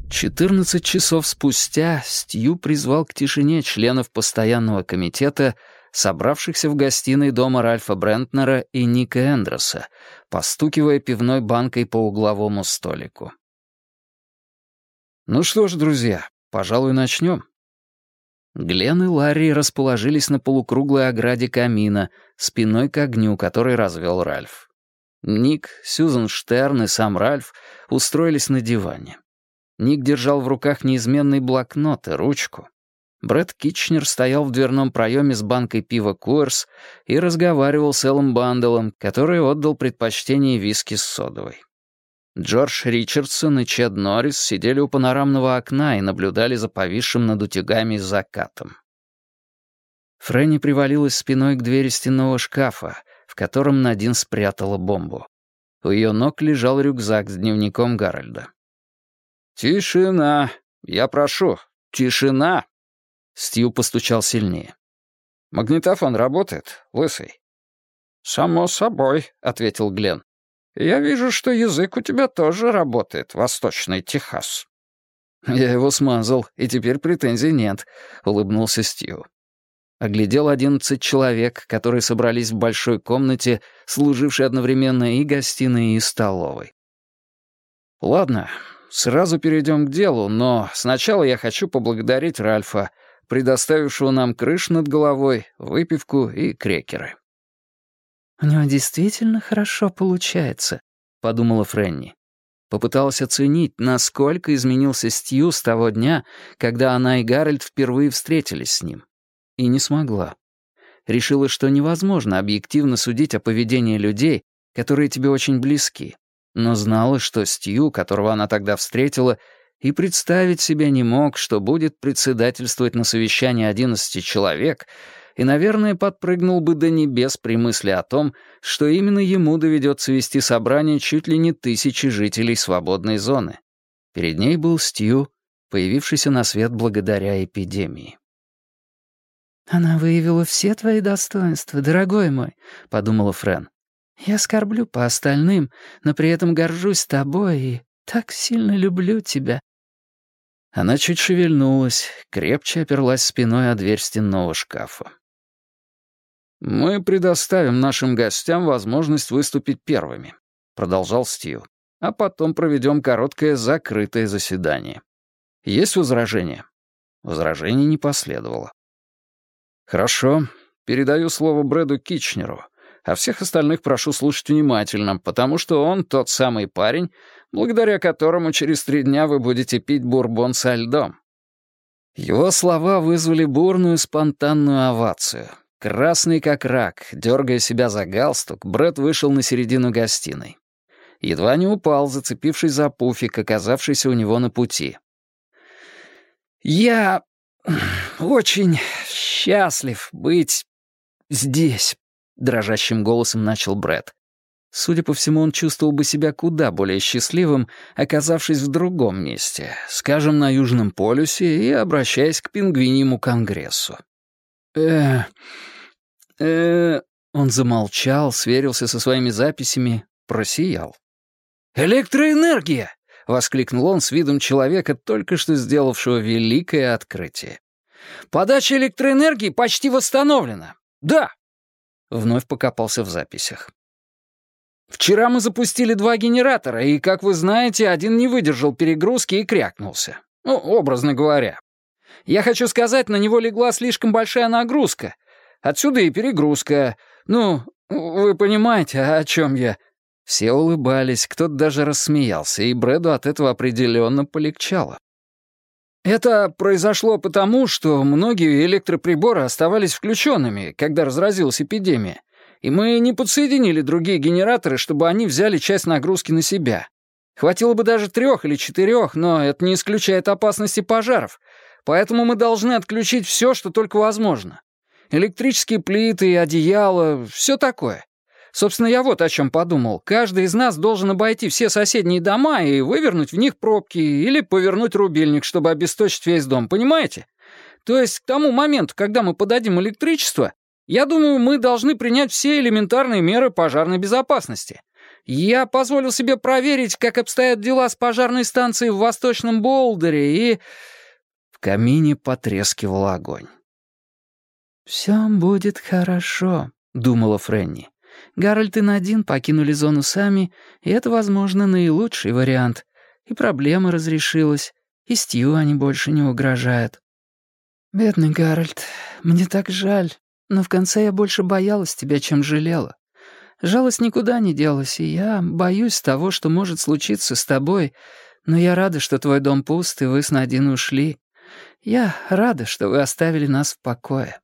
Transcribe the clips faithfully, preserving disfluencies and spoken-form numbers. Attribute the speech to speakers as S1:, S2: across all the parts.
S1: Четырнадцать часов спустя Стью призвал к тишине членов постоянного комитета, собравшихся в гостиной дома Ральфа Брентнера и Ника Эндроса, постукивая пивной банкой по угловому столику. «Ну что ж, друзья, пожалуй, начнем». Гленн и Ларри расположились на полукруглой ограде камина, спиной к огню, который развел Ральф. Ник, Сьюзен Штерн и сам Ральф устроились на диване. Ник держал в руках неизменный блокнот и ручку. Брэд Китчнер стоял в дверном проеме с банкой пива Куэрс и разговаривал с Эллом Банделом, который отдал предпочтение виски с содовой. Джордж Ричардсон и Чед Норрис сидели у панорамного окна и наблюдали за повисшим над утюгами закатом. Фрэнни привалилась спиной к двери стенного шкафа, в котором Надин спрятала бомбу. У ее ног лежал рюкзак с дневником Гарольда. «Тишина! Я прошу, тишина!» Стью постучал сильнее. «Магнитофон работает, лысый?» «Само собой», — ответил Гленн. «Я вижу, что язык у тебя тоже работает, Восточный Техас». «Я его смазал, и теперь претензий нет», — улыбнулся Стью. Оглядел одиннадцать человек, которые собрались в большой комнате, служившей одновременно и гостиной, и столовой. «Ладно, сразу перейдем к делу, но сначала я хочу поблагодарить Ральфа, предоставившего нам крышу над головой, выпивку и крекеры».
S2: «У него действительно хорошо получается», — подумала Фрэнни.
S1: Попыталась оценить, насколько изменился Стью с того дня, когда она и Гарольд впервые встретились с ним. И не смогла. Решила, что невозможно объективно судить о поведении людей, которые тебе очень близки, но знала, что Стью, которого она тогда встретила, и представить себе не мог, что будет председательствовать на совещании одиннадцати человек, и, наверное, подпрыгнул бы до небес при мысли о том, что именно ему доведется вести собрание чуть ли не тысячи жителей свободной зоны. Перед ней был Стью, появившийся на свет благодаря эпидемии.
S2: «Она выявила все твои достоинства, дорогой мой», — подумала Фрэн. «Я скорблю по остальным, но при этом горжусь тобой и так сильно люблю тебя».
S1: Она чуть шевельнулась, крепче оперлась спиной о дверь стенного шкафа. «Мы предоставим нашим гостям возможность выступить первыми», — продолжал Стью. «А потом проведем короткое закрытое заседание. Есть возражения?» Возражений не последовало. «Хорошо. Передаю слово Брэду Китчнеру, а всех остальных прошу слушать внимательно, потому что он тот самый парень, благодаря которому через три дня вы будете пить бурбон со льдом». Его слова вызвали бурную спонтанную овацию. Красный как рак, дергая себя за галстук, Брэд вышел на середину гостиной. Едва не упал, зацепившись за пуфик, оказавшийся у него на пути. «Я очень счастлив быть здесь», — дрожащим голосом начал Брэд. Судя по всему, он чувствовал бы себя куда более счастливым, оказавшись в другом месте, скажем, на Южном полюсе и обращаясь к пингвиньему конгрессу. э э Он замолчал, сверился со своими записями, просиял. «Электроэнергия!» — воскликнул он с видом человека, только что сделавшего великое открытие. «Подача электроэнергии почти восстановлена. Да!» Вновь покопался в записях. «Вчера мы запустили два генератора, и, как вы знаете, один не выдержал перегрузки и крякнулся. Ну, образно говоря. Я хочу сказать, на него легла слишком большая нагрузка. Отсюда и перегрузка. Ну, вы понимаете, о чем я?» Все улыбались, кто-то даже рассмеялся, и Брэду от этого определенно полегчало. «Это произошло потому, что многие электроприборы оставались включенными, когда разразилась эпидемия, и мы не подсоединили другие генераторы, чтобы они взяли часть нагрузки на себя. Хватило бы даже трех или четырех, но это не исключает опасности пожаров, поэтому мы должны отключить все, что только возможно. Электрические плиты, одеяло, все такое. Собственно, я вот о чем подумал. Каждый из нас должен обойти все соседние дома и вывернуть в них пробки или повернуть рубильник, чтобы обесточить весь дом, понимаете? То есть к тому моменту, когда мы подадим электричество, я думаю, мы должны принять все элементарные меры пожарной безопасности. Я позволил себе проверить, как обстоят дела с пожарной станцией в Восточном Болдере, и...» В камине потрескивал огонь.
S2: «Все будет хорошо», — думала Фрэнни. «Гарольд и Надин покинули зону сами, и это, возможно, наилучший вариант. И проблема разрешилась, и Стью они больше не угрожают. Бедный Гарольд, мне так жаль, но в конце я больше боялась тебя, чем жалела. Жалость никуда не делась, и я боюсь того, что может случиться с тобой, но я рада, что твой дом пуст, и вы с Надин ушли. Я рада, что вы оставили нас в покое».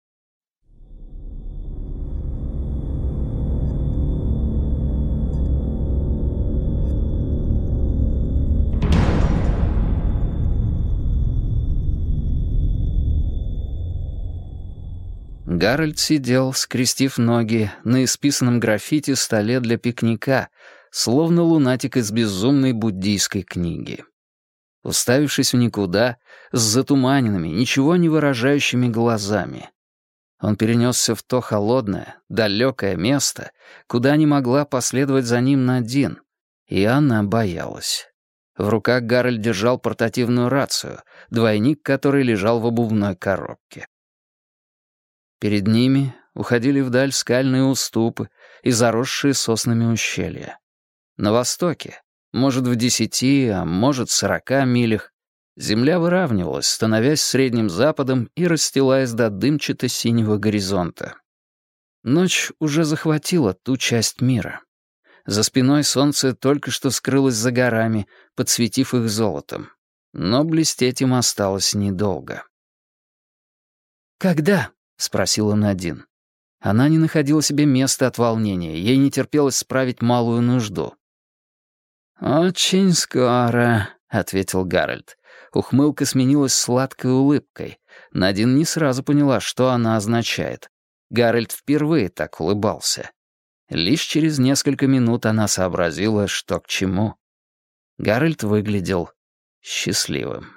S1: Гарольд сидел, скрестив ноги, на исписанном граффити столе для пикника, словно лунатик из безумной буддийской книги. Уставившись в никуда, с затуманенными, ничего не выражающими глазами. Он перенесся в то холодное, далекое место, куда не могла последовать за ним Надин, и она боялась. В руках Гарольд держал портативную рацию, двойник которой лежал в обувной коробке. Перед ними уходили вдаль скальные уступы и заросшие соснами ущелья. На востоке, может, в десяти, а может, сорока милях, земля выравнивалась, становясь средним западом и расстилаясь до дымчато-синего горизонта. Ночь уже захватила ту часть мира. За спиной солнце только что скрылось за горами, подсветив их золотом. Но блестеть им осталось недолго.
S2: «Когда?» — спросила Надин. Она не находила себе места от волнения, ей не терпелось справить малую нужду.
S1: «Очень скоро», — ответил Гарольд. Ухмылка сменилась сладкой улыбкой. Надин не сразу поняла, что она означает. Гарольд впервые так улыбался. Лишь через несколько минут она сообразила, что к чему. Гарольд выглядел счастливым.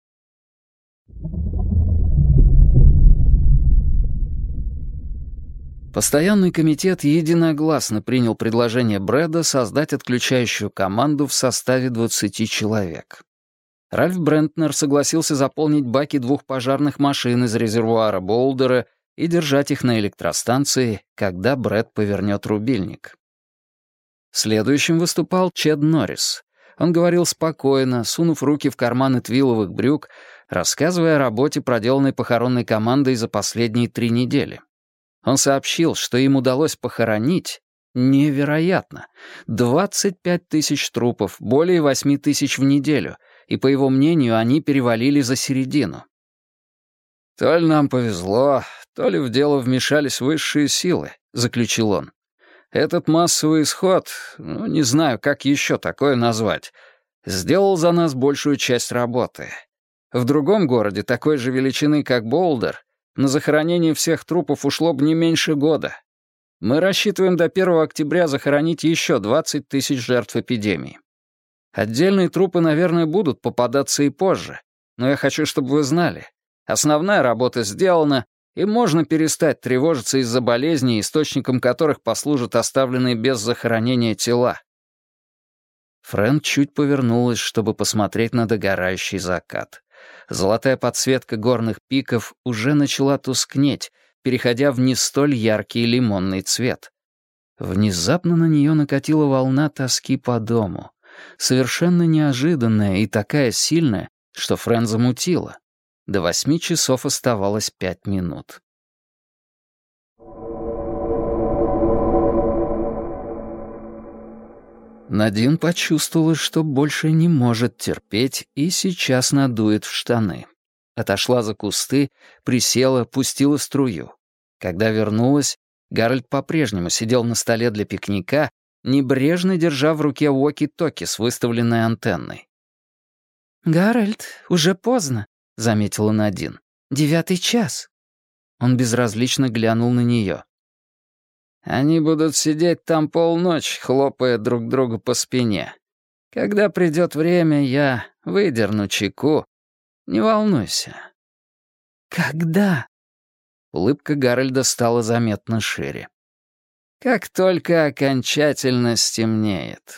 S1: Постоянный комитет единогласно принял предложение Брэда создать отключающую команду в составе двадцати человек. Ральф Брентнер согласился заполнить баки двух пожарных машин из резервуара Болдера и держать их на электростанции, когда Брэд повернет рубильник. Следующим выступал Чед Норрис. Он говорил спокойно, сунув руки в карманы твиловых брюк, рассказывая о работе, проделанной похоронной командой за последние три недели. Он сообщил, что им удалось похоронить, невероятно, двадцать пять тысяч трупов, более восемь тысяч в неделю, и, по его мнению, они перевалили за середину. «То ли нам повезло, то ли в дело вмешались высшие силы», — заключил он. «Этот массовый исход, ну, не знаю, как еще такое назвать, сделал за нас большую часть работы. В другом городе, такой же величины, как Болдер, на захоронение всех трупов ушло бы не меньше года. Мы рассчитываем до первого октября захоронить еще двадцать тысяч жертв эпидемии. Отдельные трупы, наверное, будут попадаться и позже, но я хочу, чтобы вы знали, основная работа сделана, и можно перестать тревожиться из-за болезней, источником которых послужат оставленные без захоронения тела». Фрэн чуть повернулась, чтобы посмотреть на догорающий закат. Золотая подсветка горных пиков уже начала тускнеть, переходя в не столь яркий лимонный цвет. Внезапно на нее накатила волна тоски по дому. Совершенно неожиданная и такая сильная, что Фрэн замутила. До восьми часов оставалось пять минут. Надин почувствовала, что больше не может терпеть и сейчас надует в штаны. Отошла за кусты, присела, пустила струю. Когда вернулась, Гарольд по-прежнему сидел на столе для пикника, небрежно держа в руке уоки-токи с выставленной антенной.
S2: «Гарольд, уже поздно», — заметила Надин. «Девятый час».
S1: Он безразлично глянул на нее. «Они будут сидеть там полночь, хлопая друг другу по спине. Когда придет время, я выдерну чеку. Не волнуйся».
S2: «Когда?»
S1: Улыбка Гарольда стала заметно шире. как только окончательно стемнеет.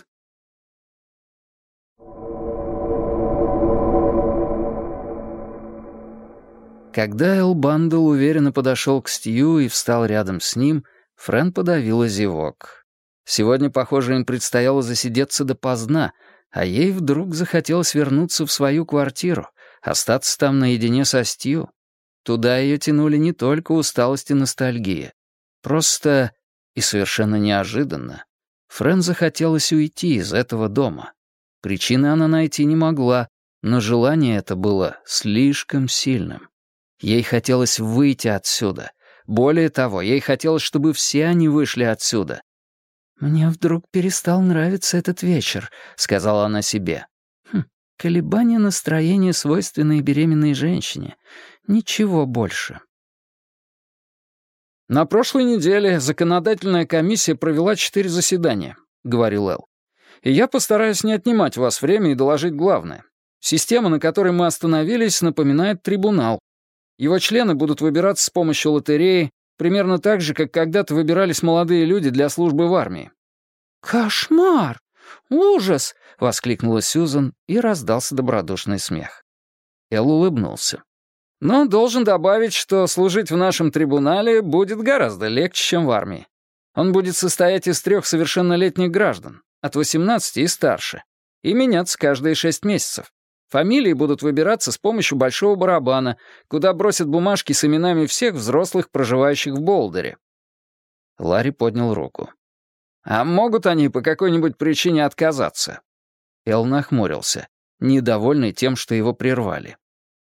S1: Когда Эл Бандл уверенно подошел к Стью и встал рядом с ним, Фрэн подавила зевок. Сегодня, похоже, им предстояло засидеться допоздна, а ей вдруг захотелось вернуться в свою квартиру, остаться там наедине со Стью. Туда ее тянули не только усталость и ностальгия. Просто, и совершенно неожиданно, Фрэн захотелось уйти из этого дома. Причины она найти не могла, но желание это было слишком сильным. Ей хотелось выйти отсюда. Более того, ей хотелось, чтобы все они вышли отсюда. «Мне вдруг перестал нравиться этот вечер», — сказала она себе. «Хм, колебания настроения, свойственные беременной женщине. Ничего больше». «На прошлой неделе законодательная комиссия провела четыре заседания», — говорил Эл. «И я постараюсь не отнимать у вас время и доложить главное. Система, на которой мы остановились, напоминает трибунал. Его члены будут выбираться с помощью лотереи, примерно так же, как когда-то выбирались молодые люди для службы в армии». «Кошмар! Ужас!» — воскликнула Сьюзан, и раздался добродушный смех. Эл улыбнулся. «Но должен добавить, что служить в нашем трибунале будет гораздо легче, чем в армии. Он будет состоять из трех совершеннолетних граждан, от восемнадцати и старше, и меняться каждые шесть месяцев. Фамилии будут выбираться с помощью большого барабана, куда бросят бумажки с именами всех взрослых, проживающих в Болдере». Ларри поднял руку. «А могут они по какой-нибудь причине отказаться?» Эл нахмурился, недовольный тем, что его прервали.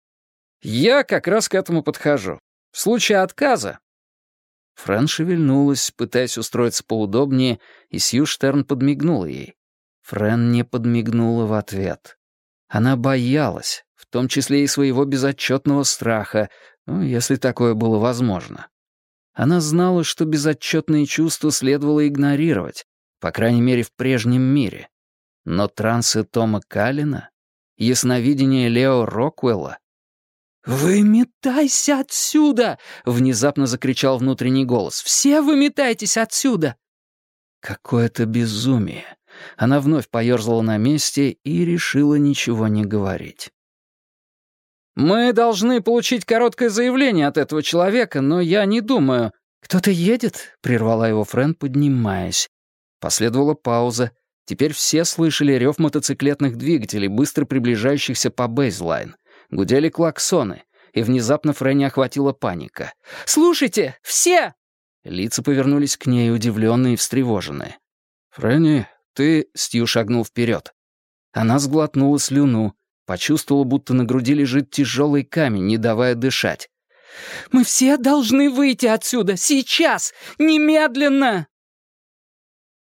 S1: «Я как раз к этому подхожу. В случае отказа...» Фрэн шевельнулась, пытаясь устроиться поудобнее, и Сью Штерн подмигнула ей. Фрэн не подмигнула в ответ. Она боялась, в том числе и своего безотчетного страха, ну, если такое было возможно. Она знала, что безотчетные чувства следовало игнорировать, по крайней мере, в прежнем мире. Но трансы Тома Каллена, ясновидение Лео Роквелла... «Выметайся отсюда!» — внезапно закричал внутренний голос. «Все выметайтесь отсюда!» Какое-то безумие. Она вновь поёрзала на месте и решила ничего не говорить. «Мы должны получить короткое заявление от этого человека, но я не думаю...» «Кто-то едет?» — прервала его Фрэн, поднимаясь. Последовала пауза. Теперь все слышали рев мотоциклетных двигателей, быстро приближающихся по бейзлайн. Гудели клаксоны, и внезапно Фрэнни охватила паника. «Слушайте, все!» Лица повернулись к ней, удивленные и встревоженные. «Фрэнни, ты...» — Стью шагнул вперед. Она сглотнула слюну, почувствовала, будто на груди лежит тяжелый камень, не давая дышать. «Мы все должны выйти отсюда! Сейчас! Немедленно!»